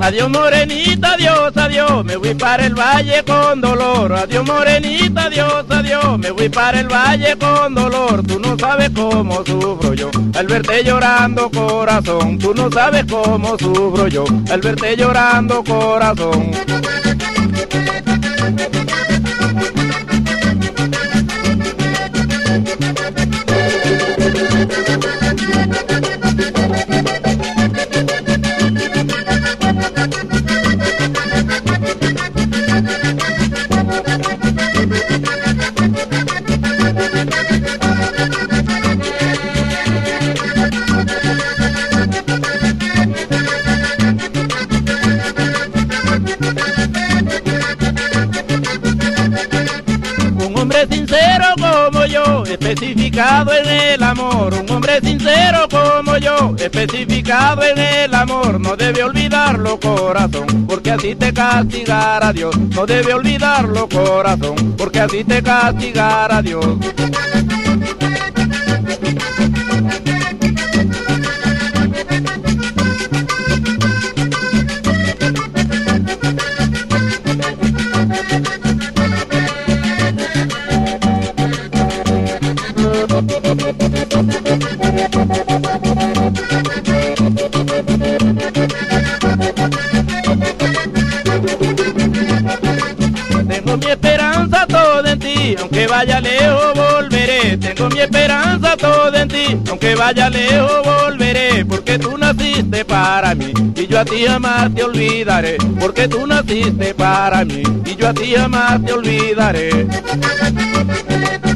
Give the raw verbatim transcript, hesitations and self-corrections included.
Adiós morenita, adiós, adiós, me voy para el valle con dolor. Adiós morenita, adiós, adiós, me voy para el valle con dolor. Tú no sabes cómo sufro yo al verte llorando, corazón. Tú no sabes cómo sufro yo al verte llorando, corazón. Un hombre sincero como yo, especificado en el amor. Un hombre sincero como yo, especificado en el amor. No debe olvidarlo, corazón, porque así te castigará Dios. No debe olvidarlo, corazón, porque así te castigará Dios. Tengo mi esperanza toda en ti, aunque vaya lejos volveré. Tengo mi esperanza toda en ti, aunque vaya lejos volveré. Porque tú naciste para mí y yo a ti jamás te olvidaré. Porque tú naciste para mí y yo a ti jamás te olvidaré.